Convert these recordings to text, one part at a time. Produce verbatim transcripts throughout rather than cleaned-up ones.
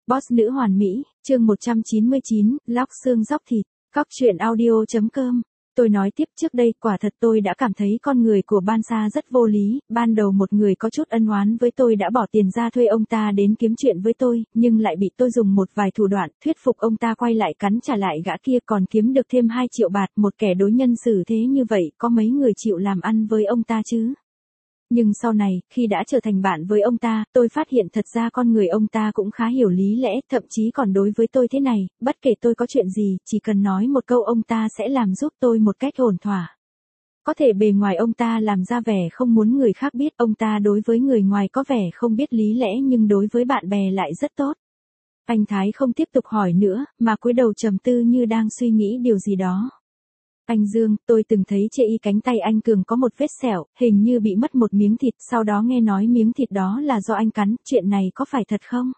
Boss nữ hoàn mỹ, chương một trăm chín mươi chín, lóc xương dóc thịt, cóc truyện audio chấm com. Tôi nói tiếp, trước đây quả thật tôi đã cảm thấy con người của Ban Sa rất vô lý, ban đầu một người có chút ân oán với tôi đã bỏ tiền ra thuê ông ta đến kiếm chuyện với tôi, nhưng lại bị tôi dùng một vài thủ đoạn thuyết phục ông ta quay lại cắn trả lại gã kia, còn kiếm được thêm hai triệu bạt. Một kẻ đối nhân xử thế như vậy có mấy người chịu làm ăn với ông ta chứ? Nhưng sau này, khi đã trở thành bạn với ông ta, tôi phát hiện thật ra con người ông ta cũng khá hiểu lý lẽ, thậm chí còn đối với tôi thế này, bất kể tôi có chuyện gì, chỉ cần nói một câu ông ta sẽ làm giúp tôi một cách ổn thỏa. Có thể bề ngoài ông ta làm ra vẻ không muốn người khác biết, ông ta đối với người ngoài có vẻ không biết lý lẽ nhưng đối với bạn bè lại rất tốt. Anh Thái không tiếp tục hỏi nữa, mà cúi đầu trầm tư như đang suy nghĩ điều gì đó. Anh Dương, tôi từng thấy chê y cánh tay anh Cường có một vết sẹo, hình như bị mất một miếng thịt, sau đó nghe nói miếng thịt đó là do anh cắn, chuyện này có phải thật không?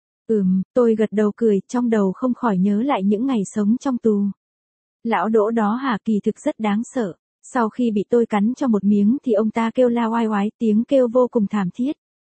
Ừm, tôi gật đầu cười, trong đầu không khỏi nhớ lại những ngày sống trong tù. Lão Đỗ đó hả, kỳ thực rất đáng sợ. Sau khi bị tôi cắn cho một miếng thì ông ta kêu la oai oái, tiếng kêu vô cùng thảm thiết.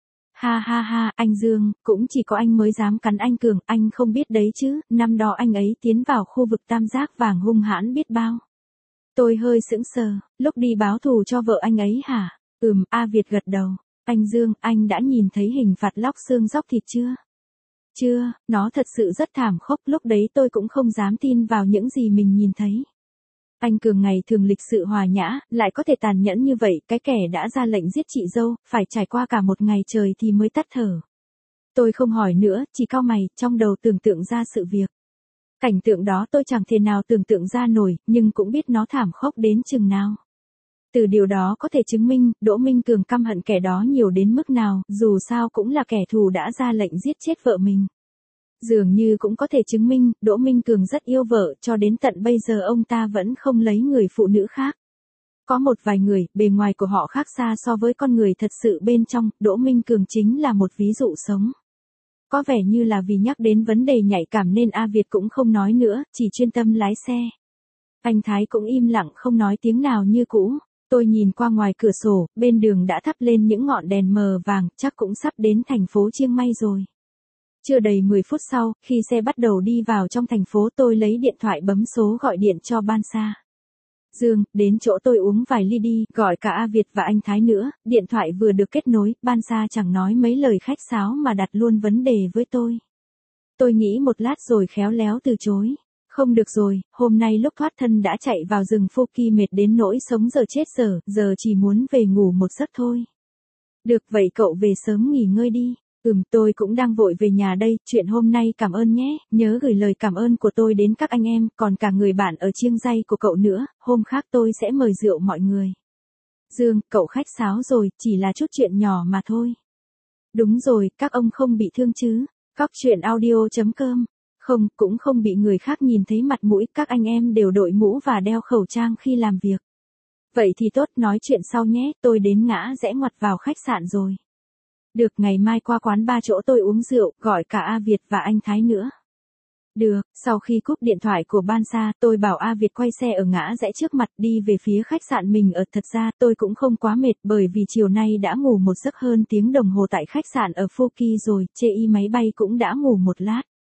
Ha ha ha, anh Dương, cũng chỉ có anh mới dám cắn anh Cường, anh không biết đấy chứ, năm đó anh ấy tiến vào khu vực tam giác vàng hung hãn biết bao. Tôi hơi sững sờ, lúc đi báo thù cho vợ anh ấy hả? Ừm, A Việt gật đầu. Anh Dương, anh đã nhìn thấy hình phạt lóc xương dóc thịt chưa? Chưa, nó thật sự rất thảm khốc, lúc đấy tôi cũng không dám tin vào những gì mình nhìn thấy. Anh Cường ngày thường lịch sự hòa nhã, lại có thể tàn nhẫn như vậy, cái kẻ đã ra lệnh giết chị dâu, phải trải qua cả một ngày trời thì mới tắt thở. Tôi không hỏi nữa, chỉ cau mày, trong đầu tưởng tượng ra sự việc. Cảnh tượng đó tôi chẳng thể nào tưởng tượng ra nổi, nhưng cũng biết nó thảm khốc đến chừng nào. Từ điều đó có thể chứng minh, Đỗ Minh Cường căm hận kẻ đó nhiều đến mức nào, dù sao cũng là kẻ thù đã ra lệnh giết chết vợ mình. Dường như cũng có thể chứng minh, Đỗ Minh Cường rất yêu vợ, cho đến tận bây giờ ông ta vẫn không lấy người phụ nữ khác. Có một vài người, bề ngoài của họ khác xa so với con người thật sự bên trong, Đỗ Minh Cường chính là một ví dụ sống. Có vẻ như là vì nhắc đến vấn đề nhạy cảm nên A Việt cũng không nói nữa, chỉ chuyên tâm lái xe. Anh Thái cũng im lặng không nói tiếng nào như cũ. Tôi nhìn qua ngoài cửa sổ, bên đường đã thắp lên những ngọn đèn mờ vàng, chắc cũng sắp đến thành phố Chiang Mai rồi. Chưa đầy mười phút sau, khi xe bắt đầu đi vào trong thành phố, tôi lấy điện thoại bấm số gọi điện cho Ban Sa. Dương, đến chỗ tôi uống vài ly đi, gọi cả A Việt và anh Thái nữa. Điện thoại vừa được kết nối, Ban Sa chẳng nói mấy lời khách sáo mà đặt luôn vấn đề với tôi. Tôi nghĩ một lát rồi khéo léo từ chối. Không được rồi, hôm nay lúc thoát thân đã chạy vào rừng Phu-ki mệt đến nỗi sống giờ chết giờ, giờ chỉ muốn về ngủ một giấc thôi. Được vậy cậu về sớm nghỉ ngơi đi. Ừm, tôi cũng đang vội về nhà đây, chuyện hôm nay cảm ơn nhé, nhớ gửi lời cảm ơn của tôi đến các anh em, còn cả người bạn ở Chiang Rai của cậu nữa, hôm khác tôi sẽ mời rượu mọi người. Dương, cậu khách sáo rồi, chỉ là chút chuyện nhỏ mà thôi. Đúng rồi, các ông không bị thương chứ? Cóc truyện audio chấm com. Không, cũng không bị người khác nhìn thấy mặt mũi, các anh em đều đội mũ và đeo khẩu trang khi làm việc. Vậy thì tốt, nói chuyện sau nhé, tôi đến ngã rẽ ngoặt vào khách sạn rồi. Được, ngày mai qua quán ba chỗ tôi uống rượu, gọi cả A Việt và anh Thái nữa. Được, sau khi cúp điện thoại của Ban Sa, tôi bảo A Việt quay xe ở ngã rẽ trước mặt đi về phía khách sạn mình ở. Thật ra tôi cũng không quá mệt bởi vì chiều nay đã ngủ một giấc hơn tiếng đồng hồ tại khách sạn ở Phu-ki rồi, chê y máy bay cũng đã ngủ một lát.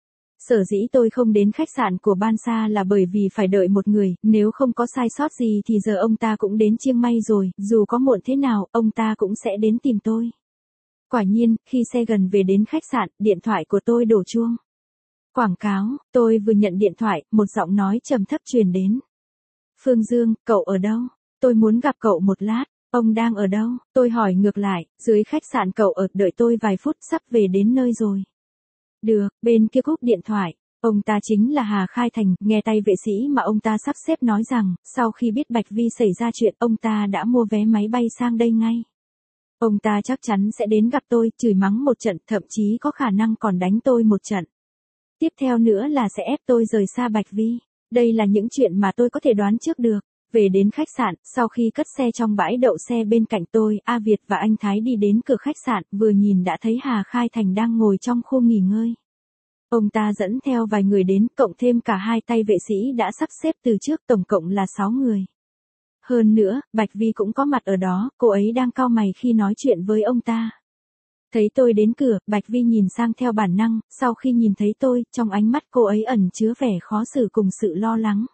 Sở dĩ tôi không đến khách sạn của Ban Sa là bởi vì phải đợi một người, nếu không có sai sót gì thì giờ ông ta cũng đến Chiang Mai rồi, dù có muộn thế nào, ông ta cũng sẽ đến tìm tôi. Quả nhiên, khi xe gần về đến khách sạn, điện thoại của tôi đổ chuông. Quảng cáo, tôi vừa nhận điện thoại, một giọng nói trầm thấp truyền đến. Phương Dương, cậu ở đâu? Tôi muốn gặp cậu một lát. Ông đang ở đâu? Tôi hỏi ngược lại, dưới khách sạn cậu ở, đợi tôi vài phút, sắp về đến nơi rồi. Được, bên kia cúp điện thoại. Ông ta chính là Hà Khai Thành, nghe tay vệ sĩ mà ông ta sắp xếp nói rằng, sau khi biết Bạch Vi xảy ra chuyện, ông ta đã mua vé máy bay sang đây ngay. Ông ta chắc chắn sẽ đến gặp tôi, chửi mắng một trận, thậm chí có khả năng còn đánh tôi một trận. Tiếp theo nữa là sẽ ép tôi rời xa Bạch Vi. Đây là những chuyện mà tôi có thể đoán trước được. Về đến khách sạn, sau khi cất xe trong bãi đậu xe bên cạnh tôi, A Việt và anh Thái đi đến cửa khách sạn, vừa nhìn đã thấy Hà Khai Thành đang ngồi trong khu nghỉ ngơi. Ông ta dẫn theo vài người đến, cộng thêm cả hai tay vệ sĩ đã sắp xếp từ trước, tổng cộng là sáu người. Hơn nữa, Bạch Vi cũng có mặt ở đó, cô ấy đang cau mày khi nói chuyện với ông ta. Thấy tôi đến cửa, Bạch Vi nhìn sang theo bản năng, sau khi nhìn thấy tôi, trong ánh mắt cô ấy ẩn chứa vẻ khó xử cùng sự lo lắng.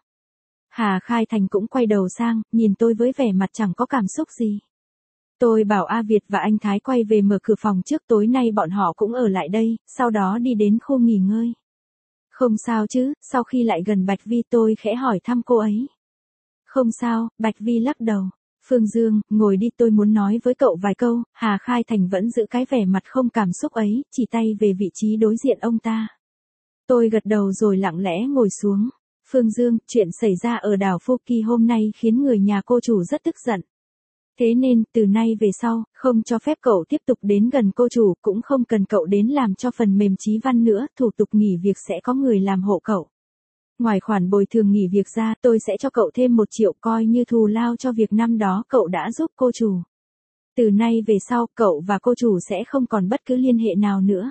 Hà Khai Thành cũng quay đầu sang, nhìn tôi với vẻ mặt chẳng có cảm xúc gì. Tôi bảo A Việt và anh Thái quay về mở cửa phòng trước, tối nay bọn họ cũng ở lại đây, sau đó đi đến khu nghỉ ngơi. Không sao chứ, sau khi lại gần Bạch Vi tôi khẽ hỏi thăm cô ấy. Không sao, Bạch Vi lắc đầu. Phương Dương, ngồi đi, tôi muốn nói với cậu vài câu. Hà Khai Thành vẫn giữ cái vẻ mặt không cảm xúc ấy, chỉ tay về vị trí đối diện ông ta. Tôi gật đầu rồi lặng lẽ ngồi xuống. Phương Dương, chuyện xảy ra ở đảo Phuket hôm nay khiến người nhà cô chủ rất tức giận. Thế nên, từ nay về sau, không cho phép cậu tiếp tục đến gần cô chủ, cũng không cần cậu đến làm cho phần mềm Chí Văn nữa, thủ tục nghỉ việc sẽ có người làm hộ cậu. Ngoài khoản bồi thường nghỉ việc ra, tôi sẽ cho cậu thêm một triệu coi như thù lao cho việc năm đó cậu đã giúp cô chủ. Từ nay về sau, cậu và cô chủ sẽ không còn bất cứ liên hệ nào nữa.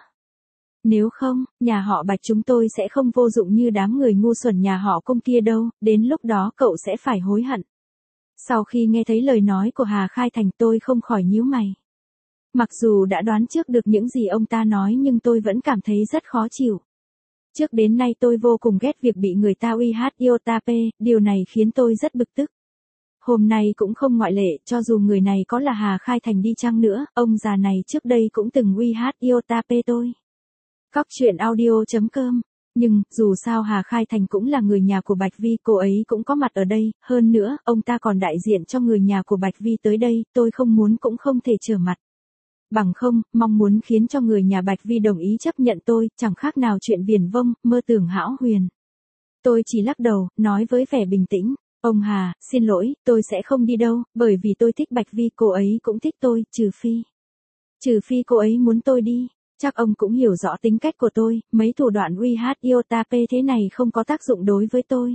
Nếu không, nhà họ Bạch chúng tôi sẽ không vô dụng như đám người ngu xuẩn nhà họ Cung kia đâu, đến lúc đó cậu sẽ phải hối hận. Sau khi nghe thấy lời nói của Hà Khai Thành tôi không khỏi nhíu mày. Mặc dù đã đoán trước được những gì ông ta nói nhưng tôi vẫn cảm thấy rất khó chịu. Trước đến nay tôi vô cùng ghét việc bị người ta uy hát iota-pe, điều này khiến tôi rất bực tức. Hôm nay cũng không ngoại lệ, cho dù người này có là Hà Khai Thành đi chăng nữa, ông già này trước đây cũng từng uy hát iota-pe tôi. Cóc truyện audio chấm com. Nhưng, dù sao Hà Khai Thành cũng là người nhà của Bạch Vi, cô ấy cũng có mặt ở đây, hơn nữa, ông ta còn đại diện cho người nhà của Bạch Vi tới đây, tôi không muốn cũng không thể trở mặt. Bằng không, mong muốn khiến cho người nhà Bạch Vi đồng ý chấp nhận tôi, chẳng khác nào chuyện viển vông, mơ tưởng hão huyền. Tôi chỉ lắc đầu, nói với vẻ bình tĩnh, ông Hà, xin lỗi, tôi sẽ không đi đâu, bởi vì tôi thích Bạch Vi, cô ấy cũng thích tôi, trừ phi. Trừ phi cô ấy muốn tôi đi. Chắc ông cũng hiểu rõ tính cách của tôi, mấy thủ đoạn uy hát iota-pe thế này không có tác dụng đối với tôi.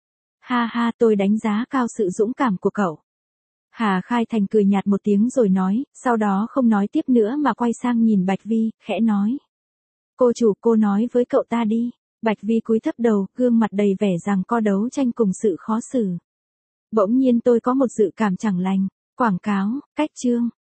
Ha ha, tôi đánh giá cao sự dũng cảm của cậu. Hà Khai Thành cười nhạt một tiếng rồi nói, sau đó không nói tiếp nữa mà quay sang nhìn Bạch Vi, khẽ nói. Cô chủ, cô nói với cậu ta đi. Bạch Vi cúi thấp đầu, gương mặt đầy vẻ rằng co đấu tranh cùng sự khó xử. Bỗng nhiên tôi có một dự cảm chẳng lành. Quảng cáo, cách chương.